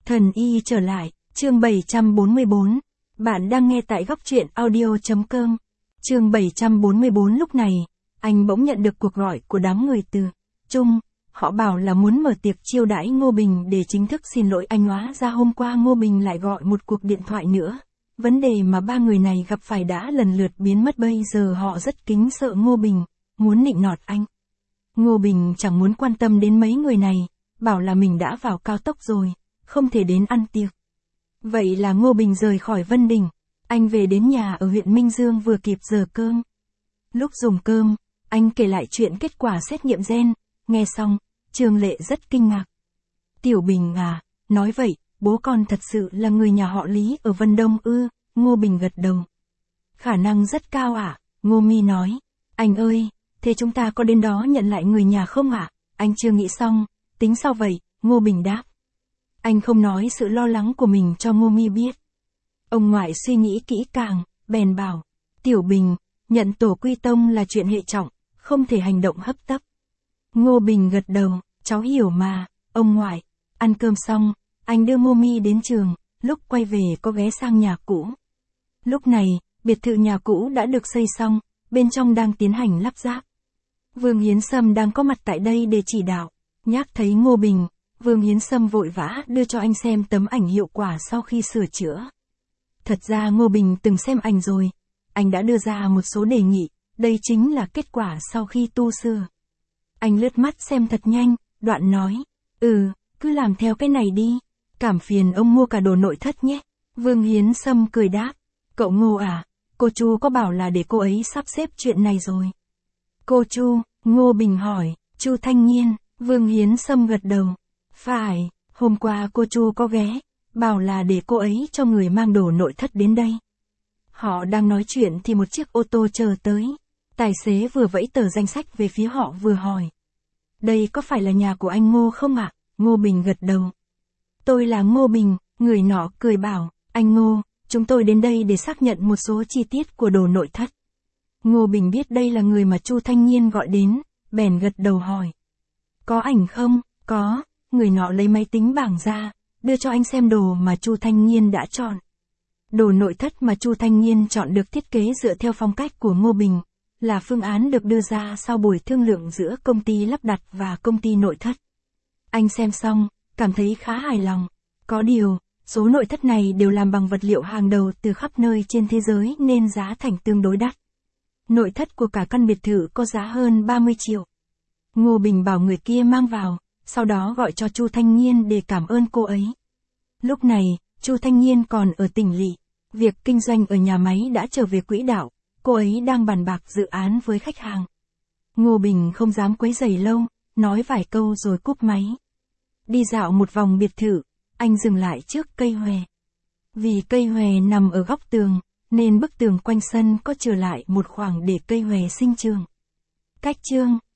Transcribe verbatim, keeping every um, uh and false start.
Thần y trở lại, chương bảy trăm bốn mươi bốn. Bạn đang nghe tại góc truyện audio.com. Chương bảy trăm bốn mươi bốn. Lúc này, anh bỗng nhận được cuộc gọi của đám người từ Trung. Họ bảo là muốn mở tiệc chiêu đãi Ngô Bình để chính thức xin lỗi anh. Hóa ra hôm qua Ngô Bình lại gọi một cuộc điện thoại nữa. Vấn đề mà ba người này gặp phải đã lần lượt biến mất, bây giờ họ rất kính sợ Ngô Bình, muốn nịnh nọt anh. Ngô Bình chẳng muốn quan tâm đến mấy người này, bảo là mình đã vào cao tốc rồi, không thể đến ăn tiệc. Vậy là Ngô Bình rời khỏi Vân Đình, anh về đến nhà ở huyện Minh Dương vừa kịp giờ cơm. Lúc dùng cơm, anh kể lại chuyện kết quả xét nghiệm gen, nghe xong, Trương Lệ rất kinh ngạc. Tiểu Bình à, nói vậy, bố con thật sự là người nhà họ Lý ở Vân Đông ư? Ngô Bình gật đầu. Khả năng rất cao ạ, à? Ngô Mi nói. Anh ơi, thế chúng ta có đến đó nhận lại người nhà không ạ? À? Anh chưa nghĩ xong, tính sao vậy? Ngô Bình đáp. Anh không nói sự lo lắng của mình cho Ngô Mi biết. Ông ngoại suy nghĩ kỹ càng, bèn bảo. Tiểu Bình, nhận tổ quy tông là chuyện hệ trọng, không thể hành động hấp tấp. Ngô Bình gật đầu, cháu hiểu mà, ông ngoại. Ăn cơm xong, anh đưa Ngô Mi đến trường, lúc quay về có ghé sang nhà cũ. Lúc này, biệt thự nhà cũ đã được xây xong, bên trong đang tiến hành lắp ráp. Vương Hiến Sâm đang có mặt tại đây để chỉ đạo. Nhắc thấy Ngô Bình, Vương Hiến Sâm vội vã đưa cho anh xem tấm ảnh hiệu quả sau khi sửa chữa. Thật ra Ngô Bình từng xem ảnh rồi, anh đã đưa ra một số đề nghị, đây chính là kết quả sau khi tu sửa. Anh lướt mắt xem thật nhanh, đoạn nói, ừ, cứ làm theo cái này đi, cảm phiền ông mua cả đồ nội thất nhé. Vương Hiến Sâm cười đáp, cậu Ngô à, cô Chu có bảo là để cô ấy sắp xếp chuyện này rồi. Cô Chu, Ngô Bình hỏi, Chu Thanh Nhiên. Vương Hiến Sâm gật đầu. Phải, hôm qua cô Chu có ghé, bảo là để cô ấy cho người mang đồ nội thất đến đây. Họ đang nói chuyện thì một chiếc ô tô chờ tới. Tài xế vừa vẫy tờ danh sách về phía họ vừa hỏi. Đây có phải là nhà của anh Ngô không ạ? Ngô Bình gật đầu. Tôi là Ngô Bình, người nọ cười bảo, anh Ngô, chúng tôi đến đây để xác nhận một số chi tiết của đồ nội thất. Ngô Bình biết đây là người mà Chu Thanh Nhiên gọi đến, bèn gật đầu hỏi. Có ảnh không? Có. Người nọ lấy máy tính bảng ra, đưa cho anh xem đồ mà Chu Thanh Nhiên đã chọn. Đồ nội thất mà Chu Thanh Nhiên chọn được thiết kế dựa theo phong cách của Ngô Bình, là phương án được đưa ra sau buổi thương lượng giữa công ty lắp đặt và công ty nội thất. Anh xem xong, cảm thấy khá hài lòng. Có điều, số nội thất này đều làm bằng vật liệu hàng đầu từ khắp nơi trên thế giới nên giá thành tương đối đắt. Nội thất của cả căn biệt thự có giá hơn ba mươi triệu. Ngô Bình bảo người kia mang vào, sau đó gọi cho Chu Thanh Nhiên để cảm ơn cô ấy. Lúc này, Chu Thanh Nhiên còn ở tỉnh lỵ, việc kinh doanh ở nhà máy đã trở về quỹ đạo, cô ấy đang bàn bạc dự án với khách hàng. Ngô Bình không dám quấy rầy lâu, nói vài câu rồi cúp máy. Đi dạo một vòng biệt thự, anh dừng lại trước cây hòe. Vì cây hòe nằm ở góc tường, nên bức tường quanh sân có trở lại một khoảng để cây hòe sinh trưởng. Cách chương